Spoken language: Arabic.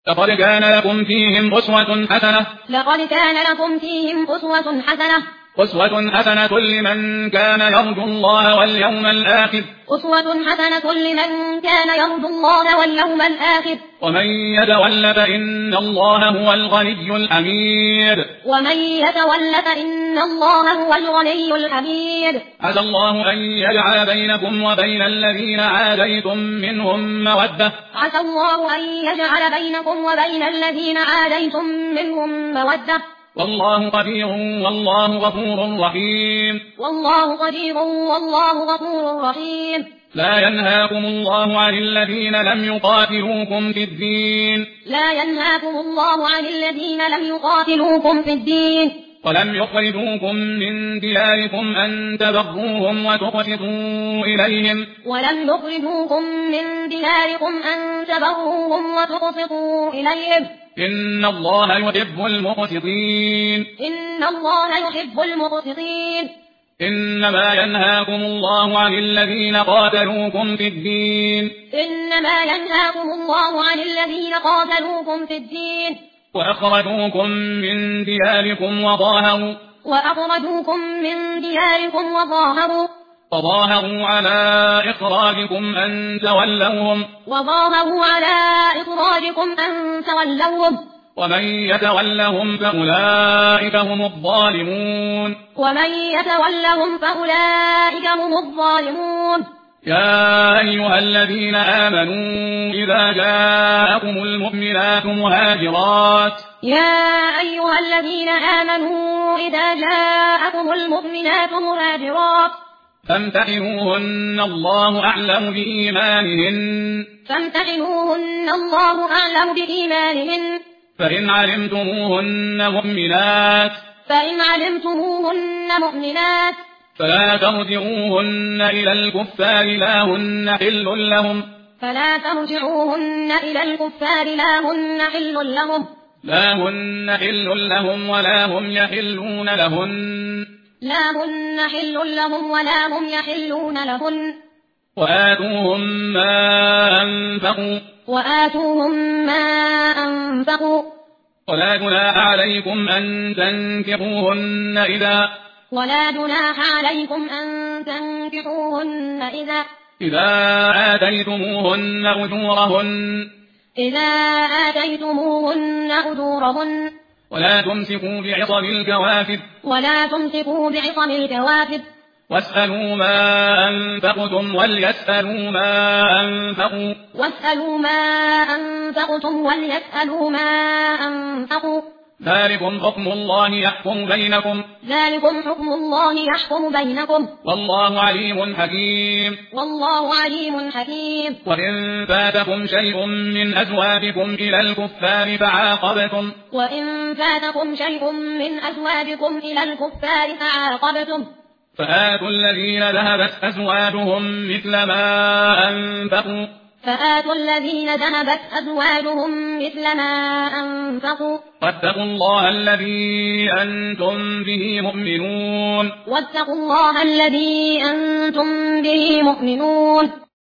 لقد كان لكم فيهم أسوة حسنة لمن كان يرجو الله واليوم الآخر ومن يتول فإن الله هو الغني الحميد عسى الله أن يجعل بينكم وبين الذين عاديتم منهم مودة والله قدير والله غفور رحيم لا ينهاكم الله عن الذين لم يقاتلوكم في الدين ولم يخرجوكم من دياركم أن تبروهم وتقسطوا إليهم إن الله يحب المقسطين إنما ينهاكم الله عن الذين قاتلوكم في الدين وأخرجوكم من دياركم وظاهروا على إخراجكم أن تولوهم ومن يتولهم فأولئك هم الظالمون يا أيها الذين آمنوا إذا جاءكم المؤمنات مهاجرات فامتحنوهن الله أعلم بإيمانهن فإن علمتموهن مؤمنات فلا ترجعوهن إلى الكفار لا هن حل لهم ولا هم يحلون لهن وآتوهم ما أنفقوا ولا جناح عليكم أن تنكحوهن إذا آتيتموهن أجورهن ولا تمسكوا بعصم الكوافر واسألوا ما أنفقتم وليسألوا ما أنفقوا ذلكم حكم الله يحكم بينكم والله عليم حكيم وإن فاتكم شيء من أزواجكم إلى الكفار فعاقبتم فآتوا الذين ذهبت أزواجهم مثل ما أنفقوا واتقوا الله الذي أنتم به مؤمنون